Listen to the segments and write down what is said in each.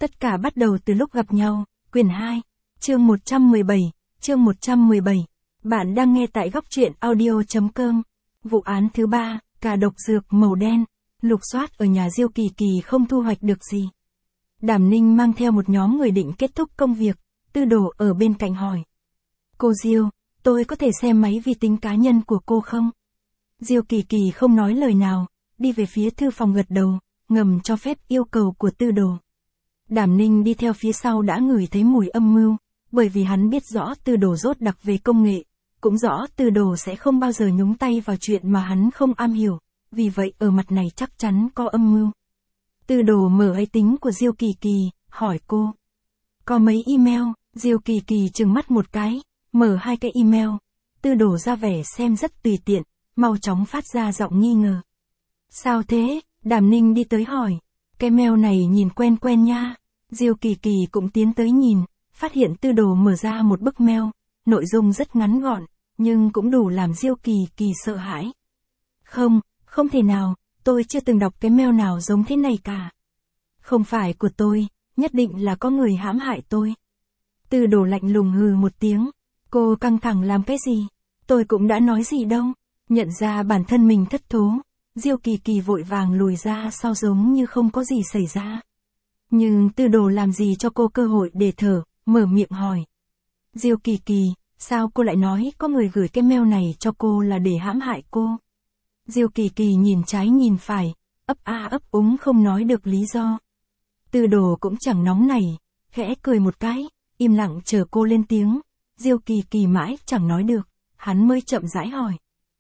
Tất cả bắt đầu từ lúc gặp nhau, quyển 2, chương 117. Bạn đang nghe tại góc truyện audio.com. Vụ án thứ 3, cả độc dược màu đen, lục soát ở nhà Diêu Kỳ Kỳ không thu hoạch được gì. Đàm Ninh mang theo một nhóm người định kết thúc công việc, Tư Đồ ở bên cạnh hỏi. Cô Diêu, tôi có thể xem máy vi tính cá nhân của cô không? Diêu Kỳ Kỳ không nói lời nào, đi về phía thư phòng gật đầu, ngầm cho phép yêu cầu của Tư Đồ. Đàm Ninh đi theo phía sau đã ngửi thấy mùi âm mưu, bởi vì hắn biết rõ Tư Đồ dốt đặc về công nghệ, cũng rõ Tư Đồ sẽ không bao giờ nhúng tay vào chuyện mà hắn không am hiểu, vì vậy ở mặt này chắc chắn có âm mưu. Tư Đồ mở máy tính của Diêu Kỳ Kỳ, hỏi cô. Có mấy email? Diêu Kỳ Kỳ trừng mắt một cái, mở 2 cái email. Tư Đồ ra vẻ xem rất tùy tiện, mau chóng phát ra giọng nghi ngờ. Sao thế? Đàm Ninh đi tới hỏi. Cái mail này nhìn quen quen nha. Diêu Kỳ Kỳ cũng tiến tới nhìn, phát hiện Tư Đồ mở ra một bức mail, nội dung rất ngắn gọn, nhưng cũng đủ làm Diêu Kỳ Kỳ sợ hãi. Không thể nào, tôi chưa từng đọc cái mail nào giống thế này cả. Không phải của tôi, nhất định là có người hãm hại tôi. Tư Đồ lạnh lùng hừ một tiếng, cô căng thẳng làm cái gì? Tôi cũng đã nói gì đâu. Nhận ra bản thân mình thất thố, Diêu Kỳ Kỳ vội vàng lùi ra sau giống như không có gì xảy ra. Nhưng Tư Đồ làm gì cho cô cơ hội để thở, mở miệng hỏi. Diêu Kỳ Kỳ, sao cô lại nói có người gửi cái mail này cho cô là để hãm hại cô? Diêu Kỳ Kỳ nhìn trái nhìn phải, ấp a ấp úng không nói được lý do. Tư Đồ cũng chẳng nóng nảy, khẽ cười một cái, im lặng chờ cô lên tiếng. Diêu Kỳ Kỳ mãi chẳng nói được, hắn mới chậm rãi hỏi.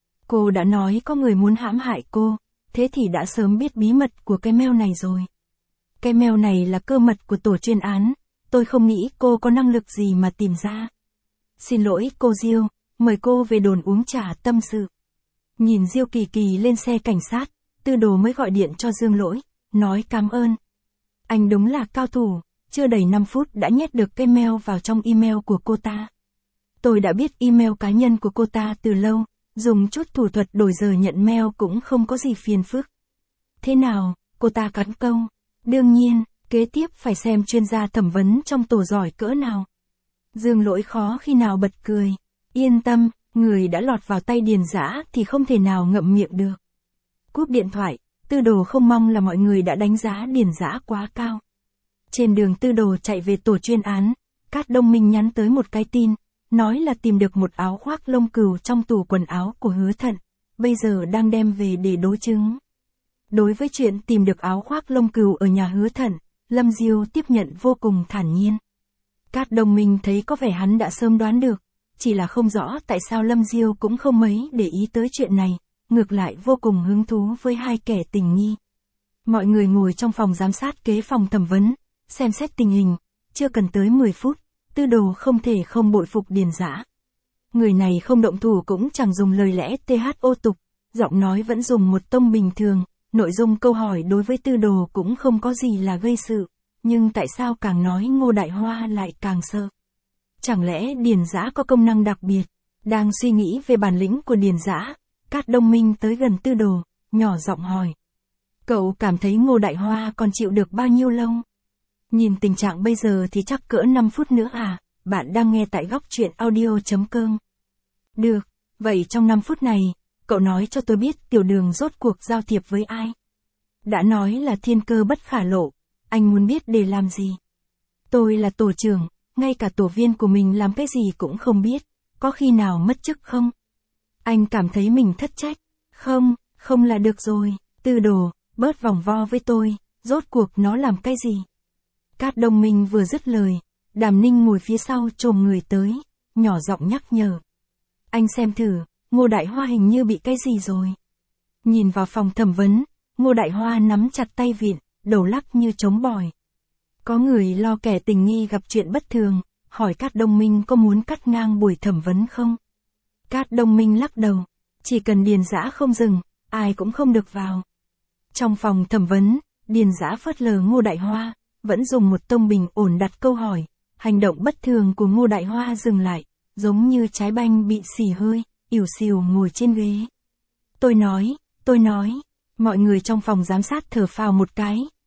Cô đã nói có người muốn hãm hại cô, thế thì đã sớm biết bí mật của cái mail này rồi. Cái mail này là cơ mật của tổ chuyên án, tôi không nghĩ cô có năng lực gì mà tìm ra. Xin lỗi cô Diêu, mời cô về đồn uống trà tâm sự. Nhìn Diêu Kỳ Kỳ lên xe cảnh sát, Tư Đồ mới gọi điện cho Dương Lỗi, nói cảm ơn. Anh đúng là cao thủ, chưa đầy 5 phút đã nhét được cái mail vào trong email của cô ta. Tôi đã biết email cá nhân của cô ta từ lâu, dùng chút thủ thuật đổi giờ nhận mail cũng không có gì phiền phức. Thế nào, cô ta cắn câu. Đương nhiên, kế tiếp phải xem chuyên gia thẩm vấn trong tổ giỏi cỡ nào. Dương Lỗi khó khi nào bật cười. Yên tâm, người đã lọt vào tay Điền Dã thì không thể nào ngậm miệng được. Cúp điện thoại, Tư Đồ không mong là mọi người đã đánh giá Điền Dã quá cao. Trên đường Tư Đồ chạy về tổ chuyên án, Cát Đông Minh nhắn tới một cái tin, nói là tìm được một áo khoác lông cừu trong tủ quần áo của Hứa Thận, bây giờ đang đem về để đối chứng. Đối với chuyện tìm được áo khoác lông cừu ở nhà Hứa Thận, Lâm Diêu tiếp nhận vô cùng thản nhiên. Cát Đông Minh thấy có vẻ hắn đã sớm đoán được, chỉ là không rõ tại sao Lâm Diêu cũng không mấy để ý tới chuyện này, ngược lại vô cùng hứng thú với hai kẻ tình nghi. Mọi người ngồi trong phòng giám sát kế phòng thẩm vấn, xem xét tình hình, chưa cần tới 10 phút, Tư Đồ không thể không bội phục Điền Dã. Người này không động thủ cũng chẳng dùng lời lẽ thô tục, giọng nói vẫn dùng một tông bình thường, nội dung câu hỏi đối với Tư Đồ cũng không có gì là gây sự, nhưng tại sao càng nói Ngô Đại Hoa lại càng sợ? Chẳng lẽ Điền Dã có công năng đặc biệt? Đang suy nghĩ về bản lĩnh của Điền Dã, Cát Đông Minh tới gần Tư Đồ, nhỏ giọng hỏi. Cậu cảm thấy Ngô Đại Hoa còn chịu được bao nhiêu lâu? Nhìn tình trạng bây giờ thì chắc cỡ 5 phút nữa à? Bạn đang nghe tại góc truyện audio.com. Được, vậy trong 5 phút này, cậu nói cho tôi biết Tiểu Đường rốt cuộc giao thiệp với ai? Đã nói là thiên cơ bất khả lộ, anh muốn biết để làm gì? Tôi là tổ trưởng, ngay cả tổ viên của mình làm cái gì cũng không biết, có khi nào mất chức không? Anh cảm thấy mình thất trách. Không là được rồi, Tư Đồ, bớt vòng vo với tôi, rốt cuộc nó làm cái gì? Cát Đông Minh vừa dứt lời, Đàm Ninh ngồi phía sau chồm người tới, nhỏ giọng nhắc nhở. Anh xem thử, Ngô Đại Hoa hình như bị cái gì rồi. Nhìn vào phòng thẩm vấn, Ngô Đại Hoa nắm chặt tay vịn, đầu lắc như trống bòi. Có người lo kẻ tình nghi gặp chuyện bất thường, hỏi Cát Đông Minh có muốn cắt ngang buổi thẩm vấn không? Cát Đông Minh lắc đầu, chỉ cần Điền Dã không dừng, ai cũng không được vào. Trong phòng thẩm vấn, Điền Dã phớt lờ Ngô Đại Hoa, vẫn dùng một tông bình ổn đặt câu hỏi, hành động bất thường của Ngô Đại Hoa dừng lại, giống như trái banh bị xì hơi, ỉu xìu ngồi trên ghế. Tôi nói, mọi người trong phòng giám sát thở phào một cái,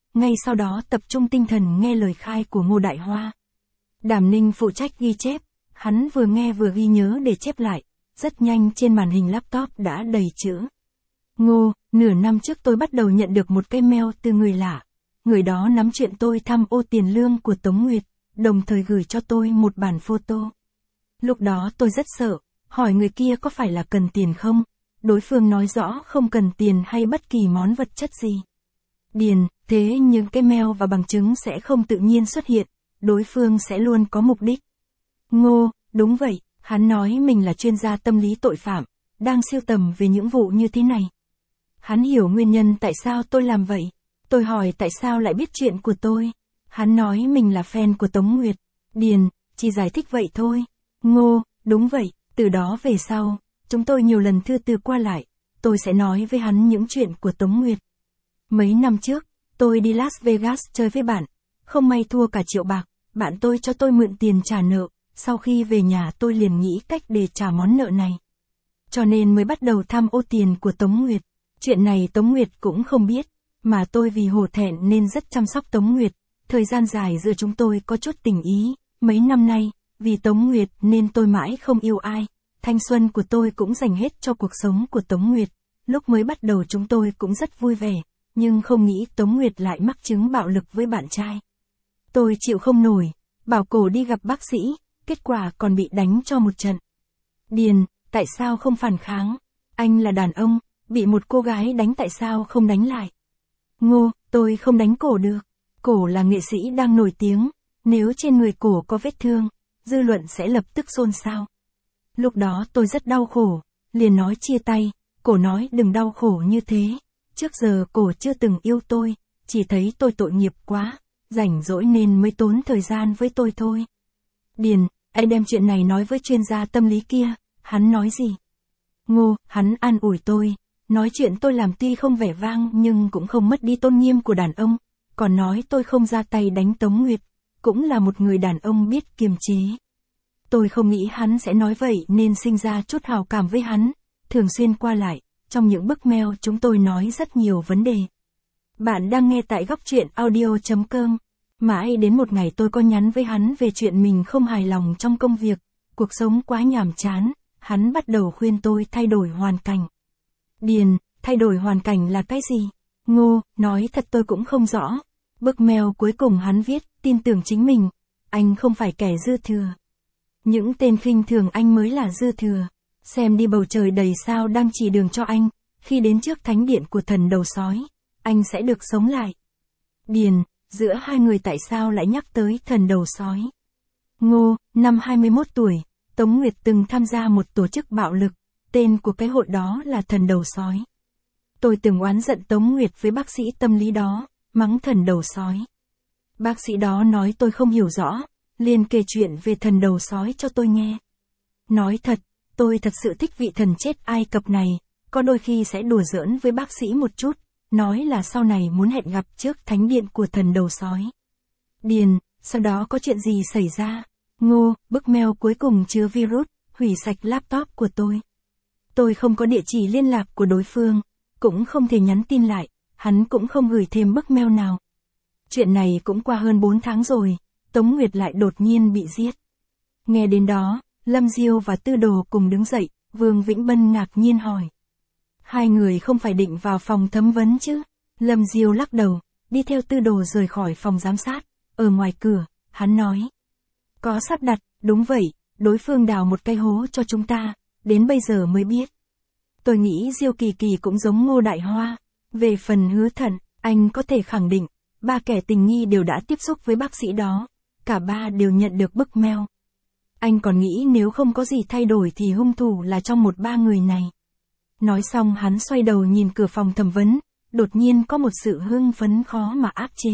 ngay sau đó tập trung tinh thần nghe lời khai của Ngô Đại Hoa. Đàm Ninh phụ trách ghi chép, hắn vừa nghe vừa ghi nhớ để chép lại, rất nhanh trên màn hình laptop đã đầy chữ. Ngô, nửa năm trước tôi bắt đầu nhận được một cái mail từ người lạ. Người đó nắm chuyện tôi tham ô tiền lương của Tống Nguyệt, đồng thời gửi cho tôi một bản photo. Lúc đó tôi rất sợ, hỏi người kia có phải là cần tiền không? Đối phương nói rõ không cần tiền hay bất kỳ món vật chất gì. Điền, thế nhưng cái mail và bằng chứng sẽ không tự nhiên xuất hiện, đối phương sẽ luôn có mục đích. Ngô, đúng vậy, hắn nói mình là chuyên gia tâm lý tội phạm, đang sưu tầm về những vụ như thế này. Hắn hiểu nguyên nhân tại sao tôi làm vậy. Tôi hỏi tại sao lại biết chuyện của tôi. Hắn nói mình là fan của Tống Nguyệt. Điền, chỉ giải thích vậy thôi. Ngô, đúng vậy, từ đó về sau, chúng tôi nhiều lần thư từ qua lại, tôi sẽ nói với hắn những chuyện của Tống Nguyệt. Mấy năm trước, tôi đi Las Vegas chơi với bạn, không may thua cả triệu bạc, bạn tôi cho tôi mượn tiền trả nợ, sau khi về nhà tôi liền nghĩ cách để trả món nợ này. Cho nên mới bắt đầu tham ô tiền của Tống Nguyệt. Chuyện này Tống Nguyệt cũng không biết, mà tôi vì hổ thẹn nên rất chăm sóc Tống Nguyệt, thời gian dài giữa chúng tôi có chút tình ý, mấy năm nay, vì Tống Nguyệt nên tôi mãi không yêu ai, thanh xuân của tôi cũng dành hết cho cuộc sống của Tống Nguyệt, lúc mới bắt đầu chúng tôi cũng rất vui vẻ, nhưng không nghĩ Tống Nguyệt lại mắc chứng bạo lực với bạn trai. Tôi chịu không nổi, bảo cổ đi gặp bác sĩ, kết quả còn bị đánh cho một trận. Điền, tại sao không phản kháng? Anh là đàn ông, bị một cô gái đánh tại sao không đánh lại? Ngô, tôi không đánh cổ được. Cổ là nghệ sĩ đang nổi tiếng, nếu trên người cổ có vết thương, dư luận sẽ lập tức xôn xao. Lúc đó tôi rất đau khổ, liền nói chia tay, cổ nói đừng đau khổ như thế. Trước giờ cổ chưa từng yêu tôi, chỉ thấy tôi tội nghiệp quá, rảnh rỗi nên mới tốn thời gian với tôi thôi. Điền, anh đem chuyện này nói với chuyên gia tâm lý kia, hắn nói gì? Ngô, hắn an ủi tôi, nói chuyện tôi làm tuy không vẻ vang nhưng cũng không mất đi tôn nghiêm của đàn ông, còn nói tôi không ra tay đánh Tống Nguyệt, cũng là một người đàn ông biết kiềm chế. Tôi không nghĩ hắn sẽ nói vậy nên sinh ra chút hào cảm với hắn, thường xuyên qua lại, trong những bức mail chúng tôi nói rất nhiều vấn đề. Bạn đang nghe tại góc truyện audio.com. Mãi đến một ngày tôi có nhắn với hắn về chuyện mình không hài lòng trong công việc, cuộc sống quá nhàm chán, hắn bắt đầu khuyên tôi thay đổi hoàn cảnh. Điền, thay đổi hoàn cảnh là cái gì? Ngô, nói thật tôi cũng không rõ. Bức mail cuối cùng hắn viết, tin tưởng chính mình, anh không phải kẻ dư thừa. Những tên khinh thường anh mới là dư thừa. Xem đi bầu trời đầy sao đang chỉ đường cho anh, khi đến trước thánh điện của thần đầu sói, anh sẽ được sống lại. Điền, giữa hai người tại sao lại nhắc tới thần đầu sói? Ngô, năm 21 tuổi, Tống Nguyệt từng tham gia một tổ chức bạo lực, tên của cái hội đó là thần đầu sói. Tôi từng oán giận Tống Nguyệt với bác sĩ tâm lý đó, mắng thần đầu sói. Bác sĩ đó nói tôi không hiểu rõ, liền kể chuyện về thần đầu sói cho tôi nghe. Nói thật, tôi thật sự thích vị thần chết Ai Cập này, có đôi khi sẽ đùa giỡn với bác sĩ một chút, nói là sau này muốn hẹn gặp trước thánh điện của thần đầu sói. Điền, sau đó có chuyện gì xảy ra? Ngô, bức mail cuối cùng chứa virus, hủy sạch laptop của tôi. Tôi không có địa chỉ liên lạc của đối phương, cũng không thể nhắn tin lại, hắn cũng không gửi thêm bức mail nào. Chuyện này cũng qua hơn 4 tháng rồi, Tống Nguyệt lại đột nhiên bị giết. Nghe đến đó, Lâm Diêu và Tư Đồ cùng đứng dậy, Vương Vĩnh Bân ngạc nhiên hỏi. Hai người không phải định vào phòng thẩm vấn chứ? Lâm Diêu lắc đầu, đi theo Tư Đồ rời khỏi phòng giám sát, ở ngoài cửa, hắn nói. Có sắp đặt, đúng vậy, đối phương đào một cái hố cho chúng ta, đến bây giờ mới biết. Tôi nghĩ Diêu Kỳ Kỳ cũng giống Ngô Đại Hoa. Về phần Hứa Thận, anh có thể khẳng định, ba kẻ tình nghi đều đã tiếp xúc với bác sĩ đó, cả ba đều nhận được bức mail. Anh còn nghĩ nếu không có gì thay đổi thì hung thủ là trong một ba người này. Nói xong hắn xoay đầu nhìn cửa phòng thẩm vấn, đột nhiên có một sự hưng phấn khó mà áp chế.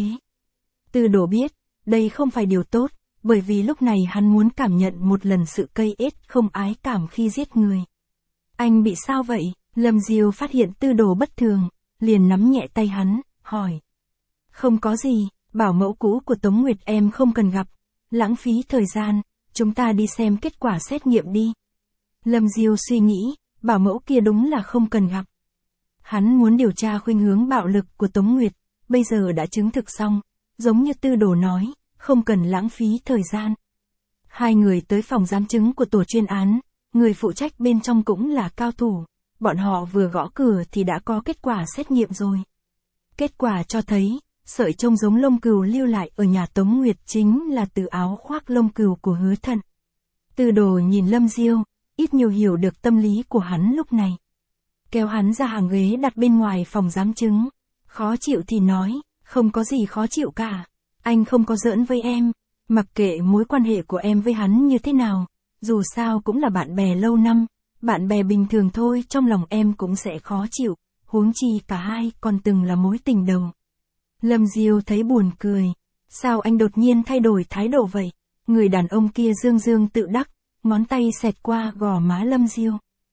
Tư Đồ biết, đây không phải điều tốt, bởi vì lúc này hắn muốn cảm nhận một lần sự cây ết không ái cảm khi giết người. Anh bị sao vậy? Lâm Diêu phát hiện Tư Đồ bất thường, liền nắm nhẹ tay hắn, hỏi. Không có gì, bảo mẫu cũ của Tống Nguyệt em không cần gặp, lãng phí thời gian, chúng ta đi xem kết quả xét nghiệm đi. Lâm Diêu suy nghĩ, bảo mẫu kia đúng là không cần gặp. Hắn muốn điều tra khuynh hướng bạo lực của Tống Nguyệt, bây giờ đã chứng thực xong, giống như Tư Đồ nói, không cần lãng phí thời gian. Hai người tới phòng giám chứng của tổ chuyên án, người phụ trách bên trong cũng là cao thủ, bọn họ vừa gõ cửa thì đã có kết quả xét nghiệm rồi. Kết quả cho thấy, sợi trông giống lông cừu lưu lại ở nhà Tống Nguyệt chính là từ áo khoác lông cừu của Hứa Thận. Tư Đồ nhìn Lâm Diêu, ít nhiều hiểu được tâm lý của hắn lúc này. Kéo hắn ra hàng ghế đặt bên ngoài phòng giám chứng, khó chịu thì nói, không có gì khó chịu cả, anh không có giỡn với em, mặc kệ mối quan hệ của em với hắn như thế nào, dù sao cũng là bạn bè lâu năm, bạn bè bình thường thôi, trong lòng em cũng sẽ khó chịu, huống chi cả hai còn từng là mối tình đầu. Lâm Diêu thấy buồn cười, sao anh đột nhiên thay đổi thái độ vậy? Người đàn ông kia dương dương tự đắc, ngón tay xẹt qua gò má Lâm Diêu.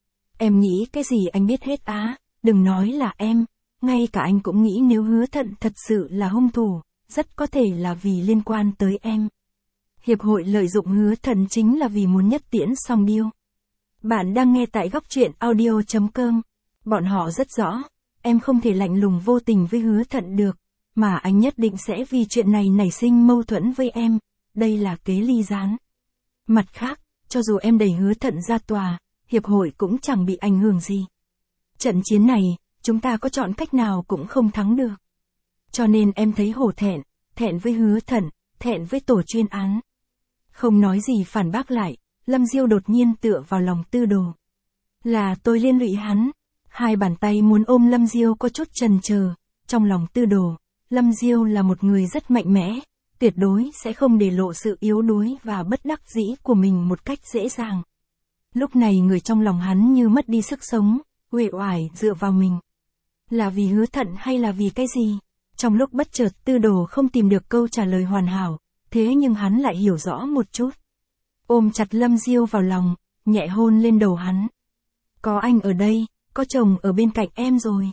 Em nghĩ cái gì anh biết hết á, đừng nói là em, ngay cả anh cũng nghĩ nếu Hứa Thận thật sự là hung thủ, rất có thể là vì liên quan tới em. Hiệp hội lợi dụng Hứa Thận chính là vì muốn nhất tiễn song điêu. Bạn đang nghe tại góc truyện audio.com. Bọn họ rất rõ, em không thể lạnh lùng vô tình với Hứa Thận được, mà anh nhất định sẽ vì chuyện này nảy sinh mâu thuẫn với em, đây là kế ly gián. Mặt khác, cho dù em đẩy Hứa Thận ra tòa, hiệp hội cũng chẳng bị ảnh hưởng gì. Trận chiến này, chúng ta có chọn cách nào cũng không thắng được. Cho nên em thấy hổ thẹn, thẹn với Hứa Thận, thẹn với tổ chuyên án. Không nói gì phản bác lại, Lâm Diêu đột nhiên tựa vào lòng Tư Đồ. Là tôi liên lụy hắn. Hai bàn tay muốn ôm Lâm Diêu có chút chần chờ, trong lòng Tư Đồ, Lâm Diêu là một người rất mạnh mẽ, tuyệt đối sẽ không để lộ sự yếu đuối và bất đắc dĩ của mình một cách dễ dàng. Lúc này người trong lòng hắn như mất đi sức sống, uể oải dựa vào mình. Là vì Hứa Thận hay là vì cái gì? Trong lúc bất chợt Tư Đồ không tìm được câu trả lời hoàn hảo, thế nhưng hắn lại hiểu rõ một chút. Ôm chặt Lâm Diêu vào lòng, nhẹ hôn lên đầu hắn. Có anh ở đây, có chồng ở bên cạnh em rồi.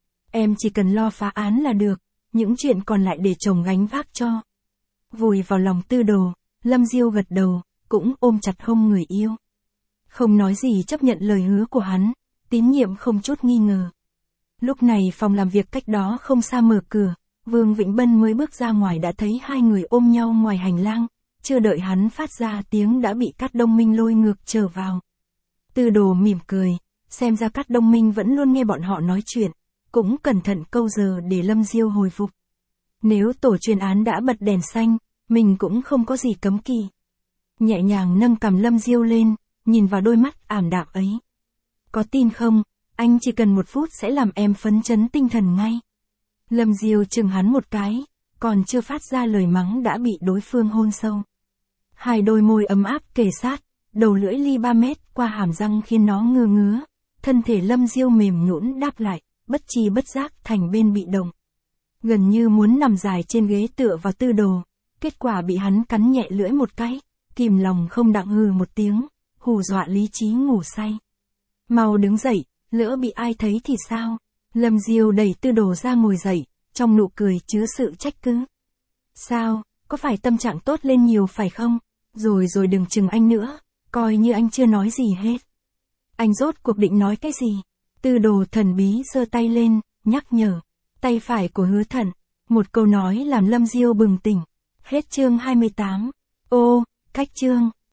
Em chỉ cần lo phá án là được, những chuyện còn lại để chồng gánh vác cho. Vùi vào lòng Tư Đồ, Lâm Diêu gật đầu, cũng ôm chặt hông người yêu. Không nói gì chấp nhận lời hứa của hắn, tín nhiệm không chút nghi ngờ. Lúc này phòng làm việc cách đó không xa mở cửa, Vương Vĩnh Bân mới bước ra ngoài đã thấy hai người ôm nhau ngoài hành lang, chưa đợi hắn phát ra tiếng đã bị Cát Đông Minh lôi ngược trở vào. Tư Đồ mỉm cười, xem ra Cát Đông Minh vẫn luôn nghe bọn họ nói chuyện, cũng cẩn thận câu giờ để Lâm Diêu hồi phục. Nếu tổ chuyên án đã bật đèn xanh, mình cũng không có gì cấm kỵ. Nhẹ nhàng nâng cằm Lâm Diêu lên, nhìn vào đôi mắt ảm đạm ấy. Có tin không, anh chỉ cần 1 phút sẽ làm em phấn chấn tinh thần ngay. Lâm Diêu chừng hắn một cái, còn chưa phát ra lời mắng đã bị đối phương hôn sâu. Hai đôi môi ấm áp kề sát, đầu lưỡi ly 3 mét qua hàm răng khiến nó ngứa ngứa. Thân thể Lâm Diêu mềm nhũn đáp lại, bất chi bất giác thành bên bị động. Gần như muốn nằm dài trên ghế tựa vào Tư Đồ, kết quả bị hắn cắn nhẹ lưỡi một cái, kìm lòng không đặng hừ một tiếng, hù dọa lý trí ngủ say. Mau đứng dậy, lỡ bị ai thấy thì sao? Lâm Diêu đẩy Tư Đồ ra ngồi dậy, trong nụ cười chứa sự trách cứ. Sao, có phải tâm trạng tốt lên nhiều phải không? Rồi đừng chừng anh nữa, coi như anh chưa nói gì hết. Anh rốt cuộc định nói cái gì? Tư Đồ thần bí giơ tay lên, nhắc nhở. Tay phải của Hứa Thận. Một câu nói làm Lâm Diêu bừng tỉnh. Hết chương 28. Ô, cách chương.